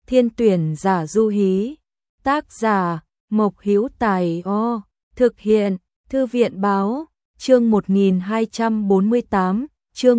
Thiên tuyển giả du hí. Tác giả Mộc Hữu Tài. Thực hiện Thư viện báo. Chương 1248, chương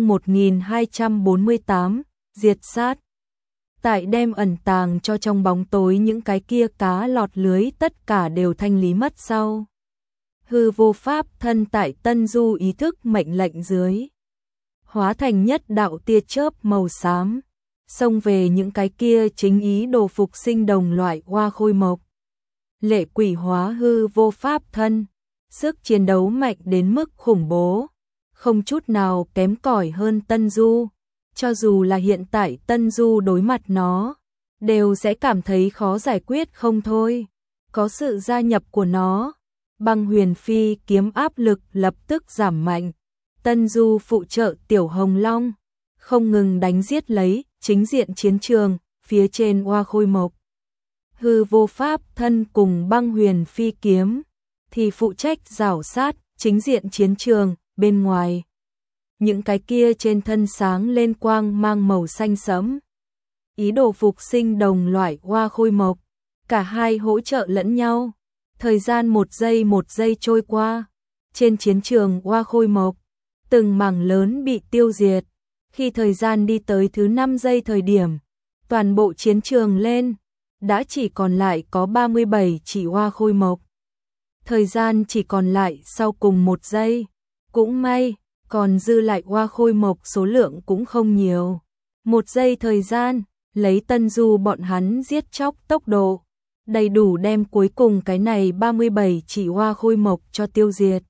1248, diệt sát. Tại đem ẩn tàng cho trong bóng tối những cái kia cá lọt lưới tất cả đều thanh lý mất sau. Hư vô pháp thân tại Tân Du ý thức mệnh lệnh dưới. Hóa thành nhất đạo tia chớp màu xám. Xông về những cái kia chính ý đồ phục sinh đồng loại hoa khôi mộc. Lệ quỷ hóa hư vô pháp thân. Sức chiến đấu mạnh đến mức khủng bố. Không chút nào kém cỏi hơn Tân Du. Cho dù là hiện tại Tân Du đối mặt nó, đều sẽ cảm thấy khó giải quyết không thôi. Có sự gia nhập của nó, Băng Huyền Phi kiếm áp lực lập tức giảm mạnh. Tân Du phụ trợ Tiểu Hồng Long, không ngừng đánh giết lấy chính diện chiến trường, phía trên hoa khôi mộc. Hư vô pháp thân cùng Băng Huyền Phi kiếm, thì phụ trách rảo sát chính diện chiến trường bên ngoài. Những cái kia trên thân sáng lên quang mang màu xanh sẫm. Ý đồ phục sinh đồng loại hoa khôi mộc, cả hai hỗ trợ lẫn nhau. Thời gian một giây trôi qua, trên chiến trường hoa khôi mộc, từng mảng lớn bị tiêu diệt. Khi thời gian đi tới thứ 5 giây thời điểm, toàn bộ chiến trường lên, đã chỉ còn lại có 37 chỉ hoa khôi mộc. Thời gian chỉ còn lại sau cùng 1 giây, cũng may, còn dư lại hoa khôi mộc số lượng cũng không nhiều. 1 giây thời gian, lấy Tân Du bọn hắn giết chóc tốc độ, đầy đủ đem cuối cùng cái này 37 chỉ hoa khôi mộc cho tiêu diệt.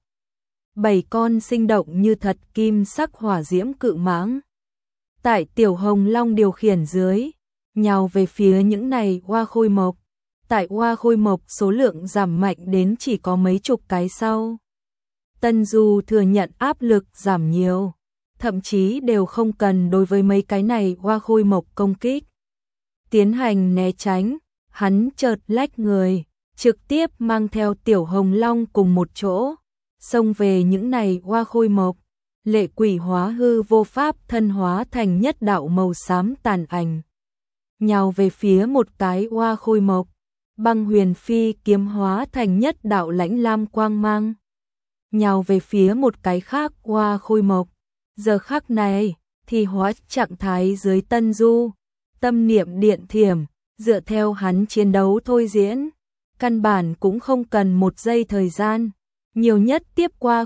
7 con sinh động như thật kim sắc hỏa diễm cự mãng. Tại Tiểu Hồng Long điều khiển dưới, nhào về phía những này hoa khôi mộc. Tại hoa khôi mộc số lượng giảm mạnh đến chỉ có mấy chục cái sau. Tân Du thừa nhận áp lực giảm nhiều, thậm chí đều không cần đối với mấy cái này hoa khôi mộc công kích. Tiến hành né tránh, hắn chợt lách người, trực tiếp mang theo Tiểu Hồng Long cùng một chỗ, xông về những này hoa khôi mộc. Lệ quỷ hóa hư vô pháp thân hóa thành nhất đạo màu xám tàn ảnh, nhào về phía một cái hoa khôi mộc. Băng Huyền Phi kiếm hóa thành nhất đạo lãnh lam quang mang, nhào về phía một cái khác hoa khôi mộc. Giờ khắc này thì hóa trạng thái dưới Tân Du, tâm niệm điện thiểm, dựa theo hắn chiến đấu thôi diễn, căn bản cũng không cần 1 giây thời gian, nhiều nhất tiếp qua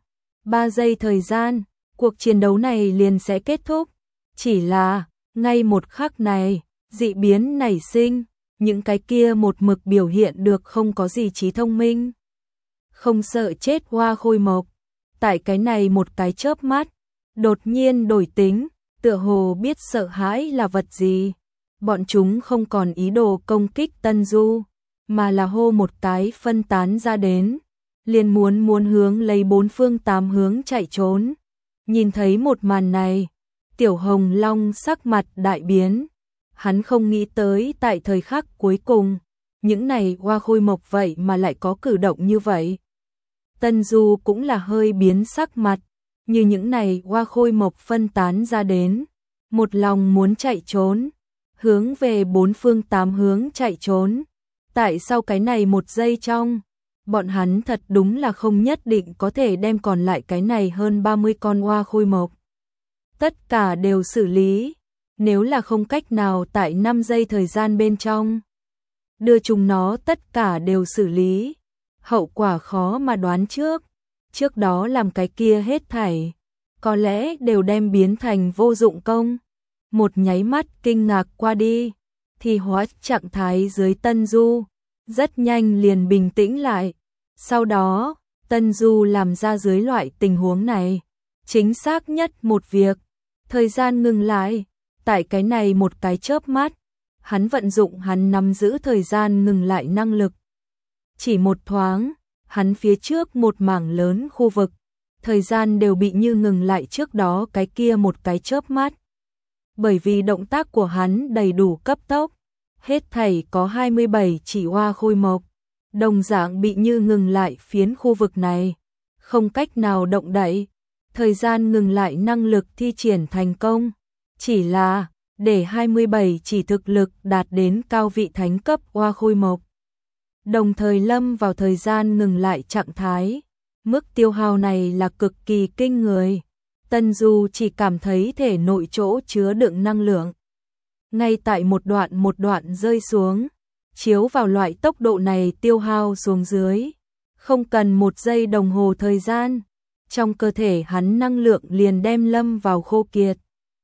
3 giây thời gian, cuộc chiến đấu này liền sẽ kết thúc. Chỉ là, ngay một khắc này, dị biến nảy sinh, những cái kia một mực biểu hiện được không có gì trí thông minh, không sợ chết hoa khôi mộc. Tại cái này một cái chớp mắt, đột nhiên đổi tính, tựa hồ biết sợ hãi là vật gì. Bọn chúng không còn ý đồ công kích Tân Du, mà là hô một cái phân tán ra đến, liền muốn hướng lấy 4 phương 8 hướng chạy trốn. Nhìn thấy một màn này, Tiểu Hồng Long sắc mặt đại biến. Hắn không nghĩ tới tại thời khắc cuối cùng, những này hoa khôi mộc vậy mà lại có cử động như vậy. Tân Du cũng là hơi biến sắc mặt, như những này hoa khôi mộc phân tán ra đến, một lòng muốn chạy trốn, hướng về 4 phương 8 hướng chạy trốn. Tại sau cái này 1 giây trong, bọn hắn thật đúng là không nhất định có thể đem còn lại cái này hơn 30 con hoa khôi mộc tất cả đều xử lý. Nếu là không cách nào tại 5 giây thời gian bên trong đưa chúng nó tất cả đều xử lý, hậu quả khó mà đoán trước. Trước đó làm cái kia hết thảy, có lẽ đều đem biến thành vô dụng công. Một nháy mắt kinh ngạc qua đi, thì hóa trạng thái dưới Tân Du, rất nhanh liền bình tĩnh lại. Sau đó, Tân Du làm ra dưới loại tình huống này, chính xác nhất một việc, thời gian ngừng lại. Tại cái này một cái chớp mắt, hắn vận dụng hắn nắm giữ thời gian ngừng lại năng lực. Chỉ một thoáng, hắn phía trước một mảng lớn khu vực, thời gian đều bị như ngừng lại trước đó cái kia một cái chớp mắt. Bởi vì động tác của hắn đầy đủ cấp tốc, hết thảy có 27 chỉ hoa khôi mộc, đồng dạng bị như ngừng lại phiến khu vực này, không cách nào động đậy. Thời gian ngừng lại năng lực thi triển thành công. Chỉ là, để 27 chỉ thực lực đạt đến cao vị thánh cấp oa khôi mộc. Đồng thời lâm vào thời gian ngừng lại trạng thái. Mức tiêu hao này là cực kỳ kinh người. Tân Du chỉ cảm thấy thể nội chỗ chứa đựng năng lượng. Ngay tại một đoạn rơi xuống, chiếu vào loại tốc độ này tiêu hao xuống dưới. Không cần 1 giây đồng hồ thời gian, trong cơ thể hắn năng lượng liền đem lâm vào khô kiệt.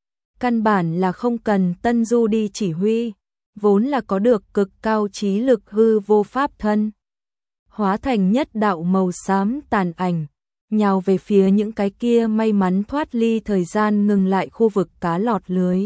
Căn bản là không cần Tân Du đi chỉ huy, vốn là có được cực cao trí lực hư vô pháp thân. Hóa thành nhất đạo màu xám tàn ảnh, nhào về phía những cái kia may mắn thoát ly thời gian ngừng lại khu vực cá lọt lưới.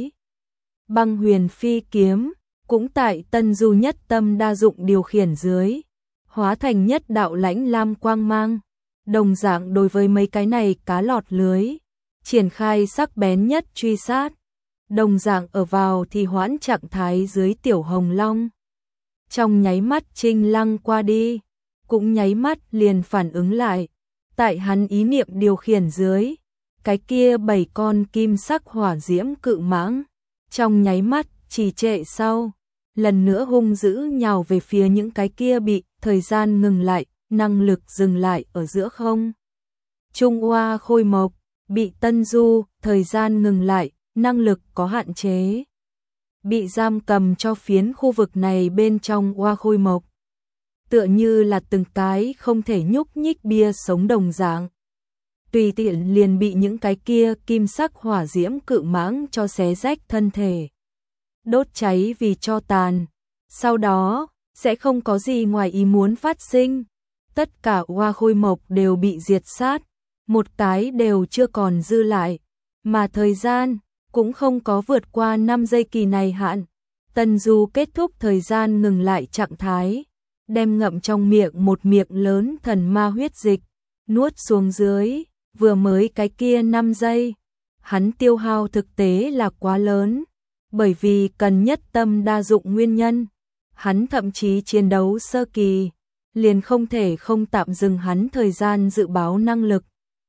Băng huyền phi kiếm, cũng tại Tân Du nhất tâm đa dụng điều khiển dưới, hóa thành nhất đạo lãnh lam quang mang. Đồng dạng đối với mấy cái này cá lọt lưới, triển khai sắc bén nhất truy sát. Đồng dạng ở vào thì hoãn trạng thái dưới Tiểu Hồng Long. Trong nháy mắt Trinh Lăng qua đi, cũng nháy mắt liền phản ứng lại. Tại hắn ý niệm điều khiển dưới, cái kia 7 con kim sắc hỏa diễm cự mãng, trong nháy mắt trì trệ sau, lần nữa hung dữ nhào về phía những cái kia bị thời gian ngừng lại, năng lực dừng lại ở giữa không. Trung oa khôi mộc, bị Tân Du, thời gian ngừng lại, năng lực có hạn chế. Bị giam cầm cho phiến khu vực này bên trong oa khôi mộc. Tựa như là từng cái không thể nhúc nhích bia sống đồng dạng. Tùy tiện liền bị những cái kia kim sắc hỏa diễm cự mãng cho xé rách thân thể. Đốt cháy vì tro tàn. Sau đó, sẽ không có gì ngoài ý muốn phát sinh. Tất cả oa khôi mộc đều bị diệt sát. Một cái đều chưa còn dư lại. Mà thời gian cũng không có vượt qua 5 giây kỳ này hạn. Tân Du kết thúc thời gian ngừng lại trạng thái, đem ngậm trong miệng một miệng lớn thần ma huyết dịch, nuốt xuống dưới. Vừa mới cái kia 5 giây, hắn tiêu hao thực tế là quá lớn, bởi vì cần nhất tâm đa dụng nguyên nhân. Hắn thậm chí chiến đấu sơ kỳ, liền không thể không tạm dừng hắn thời gian dự báo năng lực.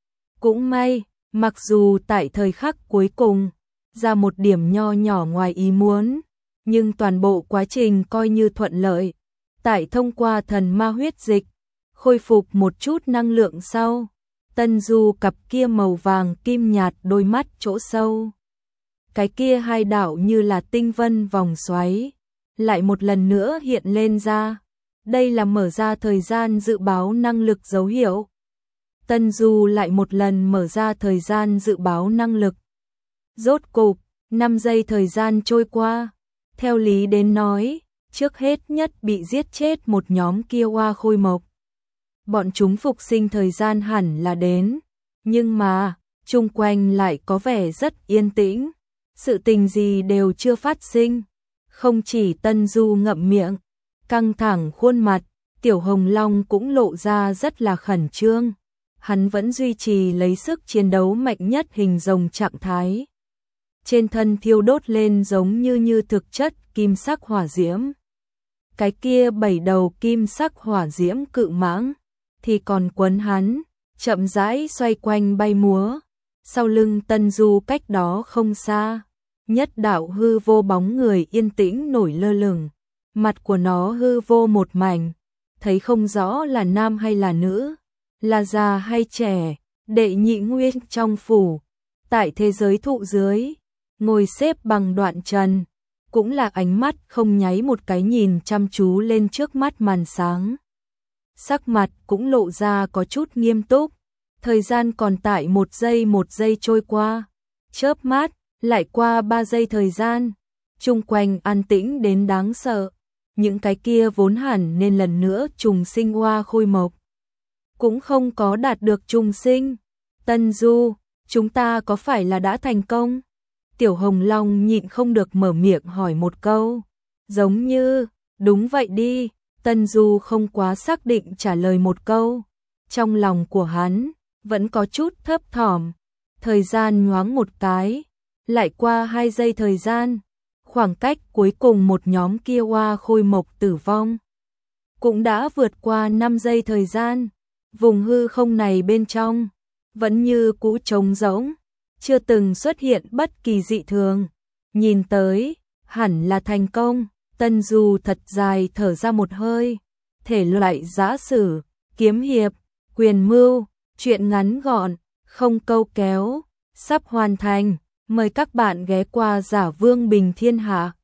Cũng may, mặc dù tại thời khắc cuối cùng, ra một điểm nho nhỏ ngoài ý muốn, nhưng toàn bộ quá trình coi như thuận lợi. Tại thông qua thần ma huyết dịch, khôi phục một chút năng lượng sau, Tân Du cặp kia màu vàng kim nhạt đôi mắt chỗ sâu. Cái kia 2 đạo như là tinh vân vòng xoáy, lại một lần nữa hiện lên ra. Đây là mở ra thời gian dự báo năng lực dấu hiệu. Tân Du lại một lần mở ra thời gian dự báo năng lực. Rốt cục, 5 giây thời gian trôi qua. Theo lý đến nói, trước hết nhất bị giết chết một nhóm kia oa khôi mộc. Bọn chúng phục sinh thời gian hẳn là đến, nhưng mà, chung quanh lại có vẻ rất yên tĩnh. Sự tình gì đều chưa phát sinh. Không chỉ Tân Du ngậm miệng, căng thẳng khuôn mặt, Tiểu Hồng Long cũng lộ ra rất là khẩn trương. Hắn vẫn duy trì lấy sức chiến đấu mạnh nhất hình rồng trạng thái. Trên thân thiêu đốt lên giống như thực chất kim sắc hỏa diễm. Cái kia 7 đầu kim sắc hỏa diễm cự mãng thì còn quấn hắn, chậm rãi xoay quanh bay múa. Sau lưng Tân Du cách đó không xa, nhất đạo hư vô bóng người yên tĩnh nổi lơ lửng. Mặt của nó hư vô một mảnh, thấy không rõ là nam hay là nữ, là già hay trẻ. Đệ nhị nguyên trong phủ, tại thế giới thụ dưới, ngồi xếp bằng đoạn trần, cũng là ánh mắt không nháy một cái nhìn chăm chú lên trước mắt màn sáng. Sắc mặt cũng lộ ra có chút nghiêm túc. Thời gian còn tại một giây trôi qua. Chớp mắt, lại qua 3 giây thời gian. Chung quanh an tĩnh đến đáng sợ. Những cái kia vốn hẳn nên lần nữa trùng sinh oa khôi mộc, cũng không có đạt được trùng sinh. Tân Du, chúng ta có phải là đã thành công? Tiểu Hồng Long nhịn không được mở miệng hỏi một câu. Giống như, đúng vậy đi. Tân Du không quá xác định trả lời một câu. Trong lòng của hắn, vẫn có chút thấp thỏm. Thời gian nhoáng một cái, lại qua 2 giây thời gian. Khoảng cách cuối cùng một nhóm kia oa khôi mộc tử vong cũng đã vượt qua 5 giây thời gian. Vùng hư không này bên trong vẫn như cũ trống rỗng, chưa từng xuất hiện bất kỳ dị thường. nhìn tới, hẳn là thành công. Tân Du thật dài thở ra một hơi. Thể loại giã sử, kiếm hiệp, quyền mưu, truyện ngắn gọn, không câu kéo, sắp hoàn thành. Mời các bạn ghé qua Giả Vương Bình Thiên Hạ.